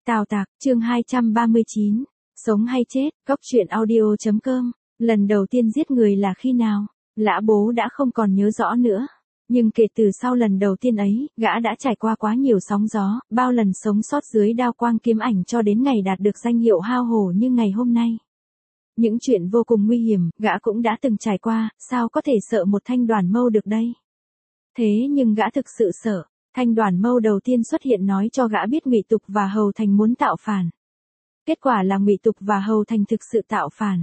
Tào Tạc, chương 239, sống hay chết, góc truyện audio.com, lần đầu tiên giết người là khi nào? Lã Bố đã không còn nhớ rõ nữa. Nhưng kể từ sau lần đầu tiên ấy, gã đã trải qua quá nhiều sóng gió, bao lần sống sót dưới đao quang kiếm ảnh cho đến ngày đạt được danh hiệu hao hổ như ngày hôm nay. Những chuyện vô cùng nguy hiểm, gã cũng đã từng trải qua, sao có thể sợ một Thanh Đoàn Mâu được đây? Thế nhưng gã thực sự sợ. Thanh Đoàn Mâu đầu tiên xuất hiện nói cho gã biết Ngụy Tục và Hầu Thành muốn tạo phản. Kết quả là Ngụy Tục và Hầu Thành thực sự tạo phản.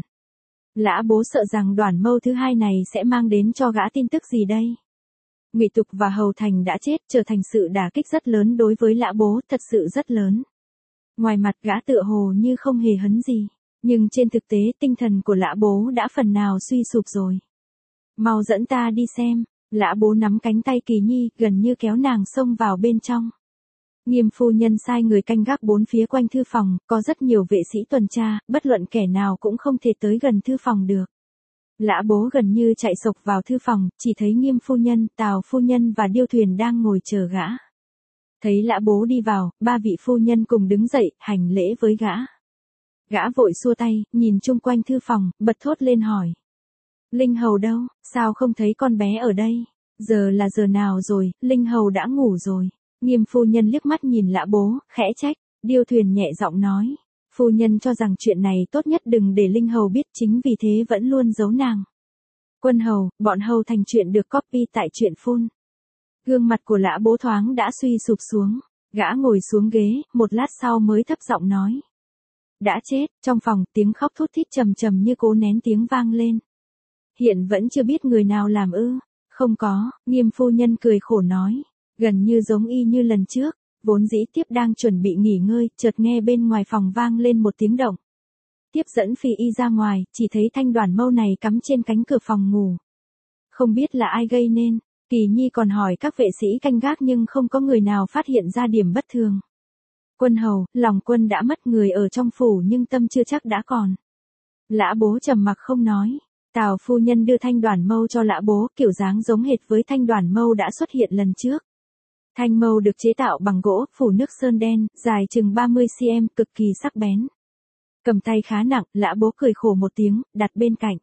Lã Bố sợ rằng Đoàn Mâu thứ hai này sẽ mang đến cho gã tin tức gì đây? Ngụy Tục và Hầu Thành đã chết, trở thành sự đả kích rất lớn đối với Lã Bố, thật sự rất lớn. Ngoài mặt gã tựa hồ như không hề hấn gì, nhưng trên thực tế tinh thần của Lã Bố đã phần nào suy sụp rồi. Mau dẫn ta đi xem. Lã Bố nắm cánh tay Kỳ Nhi, gần như kéo nàng xông vào bên trong. Nghiêm phu nhân sai người canh gác bốn phía quanh thư phòng, có rất nhiều vệ sĩ tuần tra, bất luận kẻ nào cũng không thể tới gần thư phòng được. Lã Bố gần như chạy sộc vào thư phòng, chỉ thấy Nghiêm phu nhân, Tào phu nhân và Điêu Thuyền đang ngồi chờ gã. Thấy Lã Bố đi vào, ba vị phu nhân cùng đứng dậy, hành lễ với gã. Gã vội xua tay, nhìn chung quanh thư phòng, bật thốt lên hỏi. Linh Hầu đâu, sao không thấy con bé ở đây? Giờ là giờ nào rồi, Linh Hầu đã ngủ rồi. Nghiêm phu nhân liếc mắt nhìn Lã Bố, khẽ trách. Điêu Thuyền nhẹ giọng nói. Phu nhân cho rằng chuyện này tốt nhất đừng để Linh Hầu biết, chính vì thế vẫn luôn giấu nàng. Quân Hầu, bọn Hầu Thành chuyện được copy tại truyện phun. Gương mặt của Lã Bố thoáng đã suy sụp xuống. Gã ngồi xuống ghế, một lát sau mới thấp giọng nói. Đã chết, trong phòng tiếng khóc thút thít trầm trầm như cố nén tiếng vang lên. Hiện vẫn chưa biết người nào làm ư? Không có, Nghiêm phu nhân cười khổ nói. Gần như giống y như lần trước, vốn dĩ tiếp đang chuẩn bị nghỉ ngơi, chợt nghe bên ngoài phòng vang lên một tiếng động. Tiếp dẫn Phi y ra ngoài, chỉ thấy Thanh Đoàn Mâu này cắm trên cánh cửa phòng ngủ. Không biết là ai gây nên, Kỳ Nhi còn hỏi các vệ sĩ canh gác nhưng không có người nào phát hiện ra điểm bất thường. Quân Hầu, lòng quân đã mất, người ở trong phủ nhưng tâm chưa chắc đã còn. Lã Bố trầm mặc không nói. Tào phu nhân đưa Thanh Đoàn Mâu cho Lã Bố, kiểu dáng giống hệt với Thanh Đoàn Mâu đã xuất hiện lần trước. Thanh mâu được chế tạo bằng gỗ, phủ nước sơn đen, dài chừng 30 cm, cực kỳ sắc bén. Cầm tay khá nặng, Lã Bố cười khổ một tiếng, đặt bên cạnh.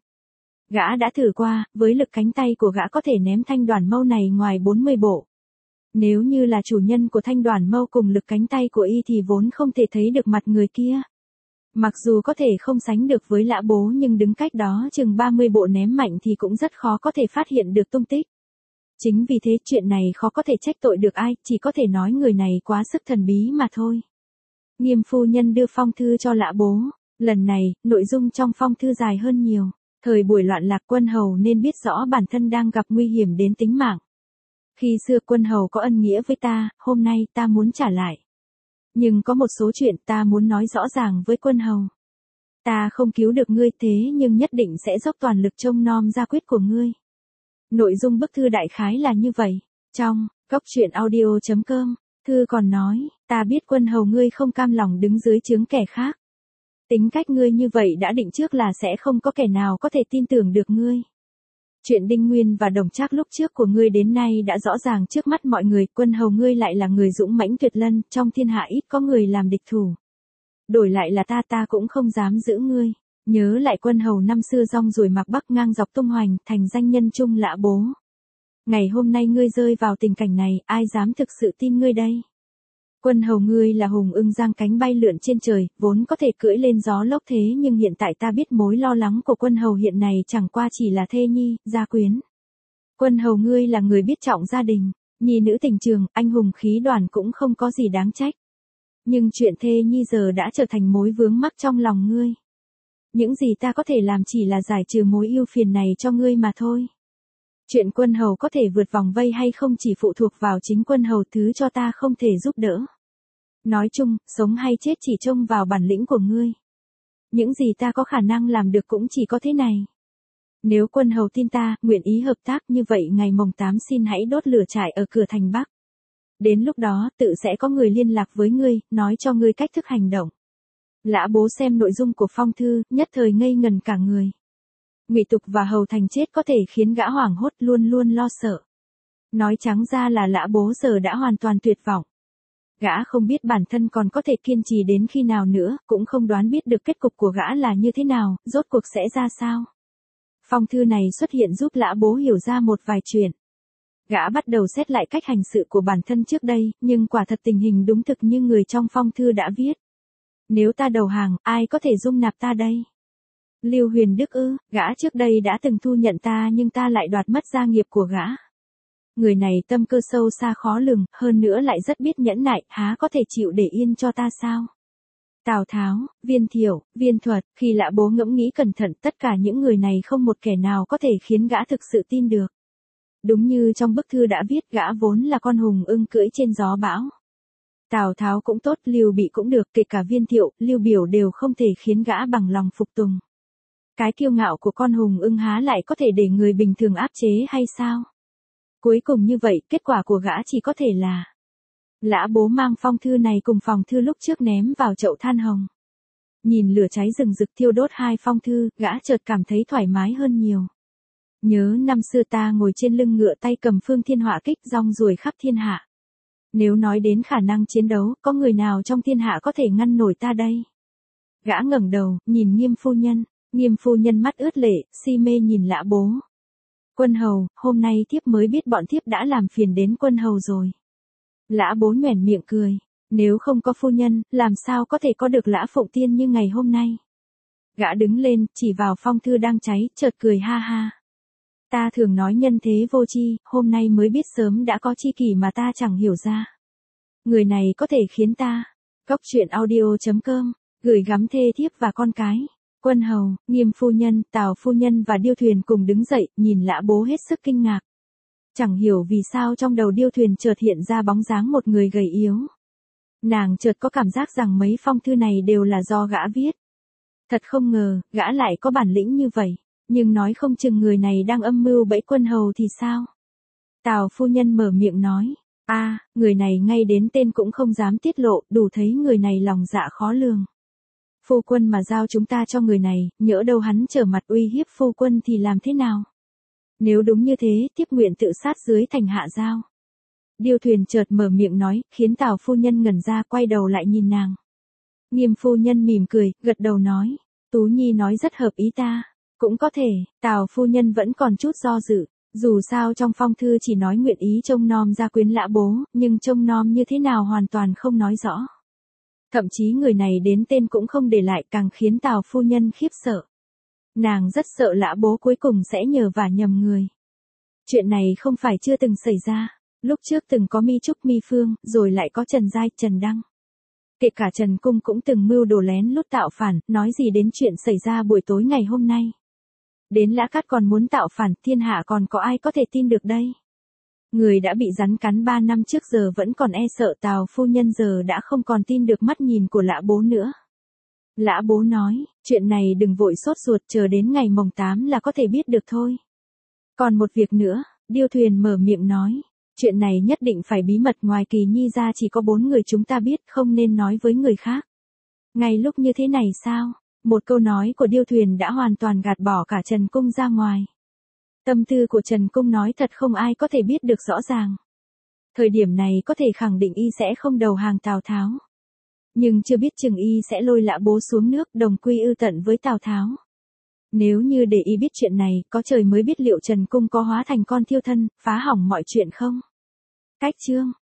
Gã đã thử qua, với lực cánh tay của gã có thể ném Thanh Đoàn Mâu này ngoài 40 bộ. Nếu như là chủ nhân của Thanh Đoàn Mâu cùng lực cánh tay của y thì vốn không thể thấy được mặt người kia. Mặc dù có thể không sánh được với Lã Bố nhưng đứng cách đó chừng 30 bộ ném mạnh thì cũng rất khó có thể phát hiện được tung tích. Chính vì thế chuyện này khó có thể trách tội được ai, chỉ có thể nói người này quá sức thần bí mà thôi. Nghiêm phu nhân đưa phong thư cho Lã Bố. Lần này, nội dung trong phong thư dài hơn nhiều. Thời buổi loạn lạc, Quân Hầu nên biết rõ bản thân đang gặp nguy hiểm đến tính mạng. Khi xưa Quân Hầu có ân nghĩa với ta, hôm nay ta muốn trả lại. Nhưng có một số chuyện ta muốn nói rõ ràng với Quân Hầu. Ta không cứu được ngươi thế nhưng nhất định sẽ dốc toàn lực trông nom gia quyết của ngươi. Nội dung bức thư đại khái là như vậy. Trong góc truyện audio.com, thư còn nói, ta biết Quân Hầu ngươi không cam lòng đứng dưới trướng kẻ khác. Tính cách ngươi như vậy đã định trước là sẽ không có kẻ nào có thể tin tưởng được ngươi. Chuyện Đinh Nguyên và Đồng Trác lúc trước của ngươi đến nay đã rõ ràng trước mắt mọi người, Quân Hầu ngươi lại là người dũng mãnh tuyệt lân, trong thiên hạ ít có người làm địch thủ. Đổi lại là ta cũng không dám giữ ngươi. Nhớ lại Quân Hầu năm xưa rong ruổi mạc Bắc ngang dọc tung hoành, thành danh nhân trung Lã Bố. Ngày hôm nay ngươi rơi vào tình cảnh này, ai dám thực sự tin ngươi đây? Quân Hầu ngươi là hùng ưng giang cánh bay lượn trên trời, vốn có thể cưỡi lên gió lốc thế nhưng hiện tại ta biết mối lo lắng của Quân Hầu hiện này chẳng qua chỉ là thê nhi, gia quyến. Quân Hầu ngươi là người biết trọng gia đình, nhi nữ tình trường, anh hùng khí đoàn cũng không có gì đáng trách. Nhưng chuyện thê nhi giờ đã trở thành mối vướng mắc trong lòng ngươi. Những gì ta có thể làm chỉ là giải trừ mối ưu phiền này cho ngươi mà thôi. Chuyện Quân Hầu có thể vượt vòng vây hay không chỉ phụ thuộc vào chính Quân Hầu, thứ cho ta không thể giúp đỡ. Nói chung, sống hay chết chỉ trông vào bản lĩnh của ngươi. Những gì ta có khả năng làm được cũng chỉ có thế này. Nếu Quân Hầu tin ta, nguyện ý hợp tác, như vậy ngày mồng 8 xin hãy đốt lửa trại ở cửa thành Bắc. Đến lúc đó, tự sẽ có người liên lạc với ngươi, nói cho ngươi cách thức hành động. Lã Bố xem nội dung của phong thư, nhất thời ngây ngần cả người. Ngụy Tục và Hầu Thành chết có thể khiến gã hoảng hốt, luôn luôn lo sợ. Nói trắng ra là Lã Bố giờ đã hoàn toàn tuyệt vọng. Gã không biết bản thân còn có thể kiên trì đến khi nào nữa, cũng không đoán biết được kết cục của gã là như thế nào, rốt cuộc sẽ ra sao. Phong thư này xuất hiện giúp Lã Bố hiểu ra một vài chuyện. Gã bắt đầu xét lại cách hành sự của bản thân trước đây, nhưng quả thật tình hình đúng thực như người trong phong thư đã viết. Nếu ta đầu hàng, ai có thể dung nạp ta đây? Lưu Huyền Đức ư, gã trước đây đã từng thu nhận ta nhưng ta lại đoạt mất gia nghiệp của gã. Người này tâm cơ sâu xa khó lường, hơn nữa lại rất biết nhẫn nại, há có thể chịu để yên cho ta sao? Tào Tháo, Viên Thiệu, Viên Thuật, khi Lã Bố ngẫm nghĩ cẩn thận, tất cả những người này không một kẻ nào có thể khiến gã thực sự tin được. Đúng như trong bức thư đã viết, gã vốn là con hùng ưng cưỡi trên gió bão. Tào Tháo cũng tốt, Lưu Bị cũng được, kể cả Viên Thiệu, Lưu Biểu đều không thể khiến gã bằng lòng phục tùng. Cái kiêu ngạo của con hùng ưng há lại có thể để người bình thường áp chế hay sao? Cuối cùng như vậy, kết quả của gã chỉ có thể là Lã Bố mang phong thư này cùng phòng thư lúc trước ném vào chậu than hồng. Nhìn lửa cháy rừng rực thiêu đốt hai phong thư, gã chợt cảm thấy thoải mái hơn nhiều. Nhớ năm xưa ta ngồi trên lưng ngựa tay cầm phương thiên họa kích rong ruổi khắp thiên hạ. Nếu nói đến khả năng chiến đấu, có người nào trong thiên hạ có thể ngăn nổi ta đây? Gã ngẩng đầu, nhìn Nghiêm phu nhân. Nghiêm phu nhân mắt ướt lệ, si mê nhìn Lã Bố. Quân hầu, hôm nay thiếp mới biết bọn thiếp đã làm phiền đến quân hầu rồi. Lã Bố nhoẻn miệng cười. Nếu không có phu nhân, làm sao có thể có được Lã Phụng Tiên như ngày hôm nay? Gã đứng lên, chỉ vào phong thư đang cháy, chợt cười ha ha. Ta thường nói nhân thế vô tri, hôm nay mới biết sớm đã có chi kỷ mà ta chẳng hiểu ra. Người này có thể khiến ta. Cóc truyện audio.com, gửi gắm thê thiếp và con cái. Quân hầu, Nghiêm phu nhân, Tào phu nhân và Điêu Thuyền cùng đứng dậy, nhìn Lã Bố hết sức kinh ngạc. Chẳng hiểu vì sao trong đầu Điêu Thuyền chợt hiện ra bóng dáng một người gầy yếu. Nàng chợt có cảm giác rằng mấy phong thư này đều là do gã viết. Thật không ngờ, gã lại có bản lĩnh như vậy, nhưng nói không chừng người này đang âm mưu bẫy quân hầu thì sao? Tào phu nhân mở miệng nói, người này ngay đến tên cũng không dám tiết lộ, đủ thấy người này lòng dạ khó lường. Phu quân mà giao chúng ta cho người này, nhỡ đâu hắn trở mặt uy hiếp phu quân thì làm thế nào? Nếu đúng như thế, tiếp nguyện tự sát dưới thành hạ giao. Điêu Thuyền chợt mở miệng nói, khiến Tào phu nhân ngẩn ra, quay đầu lại nhìn nàng. Nghiêm phu nhân mỉm cười, gật đầu nói, Tú Nhi nói rất hợp ý ta. Cũng có thể, Tào phu nhân vẫn còn chút do dự. Dù sao trong phong thư chỉ nói nguyện ý trông nom gia quyến Lã Bố, nhưng trông nom như thế nào hoàn toàn không nói rõ. Thậm chí người này đến tên cũng không để lại, càng khiến Tào phu nhân khiếp sợ. Nàng rất sợ Lã Bố cuối cùng sẽ nhờ vả nhầm người. Chuyện này không phải chưa từng xảy ra. Lúc trước từng có Mi Trúc Mi Phương, rồi lại có Trần Giai, Trần Đăng. Kể cả Trần Cung cũng từng mưu đồ lén lút tạo phản, nói gì đến chuyện xảy ra buổi tối ngày hôm nay. Đến Lã Cát còn muốn tạo phản, thiên hạ còn có ai có thể tin được đây? Người đã bị rắn cắn 3 năm trước giờ vẫn còn e sợ, Tào phu nhân giờ đã không còn tin được mắt nhìn của Lã Bố nữa. Lã Bố nói, chuyện này đừng vội sốt ruột, chờ đến ngày mồng 8 là có thể biết được thôi. Còn một việc nữa, Điêu Thuyền mở miệng nói, chuyện này nhất định phải bí mật, ngoài Kỳ Nhi ra chỉ có 4 người chúng ta biết, không nên nói với người khác. Ngay lúc như thế này sao? Một câu nói của Điêu Thuyền đã hoàn toàn gạt bỏ cả Trần Cung ra ngoài. Tâm tư của Trần Cung nói thật không ai có thể biết được rõ ràng. Thời điểm này có thể khẳng định y sẽ không đầu hàng Tào Tháo. Nhưng chưa biết chừng y sẽ lôi Lã Bố xuống nước, đồng quy ư tận với Tào Tháo. Nếu như để y biết chuyện này, có trời mới biết liệu Trần Cung có hóa thành con thiêu thân, phá hỏng mọi chuyện không? Cách chương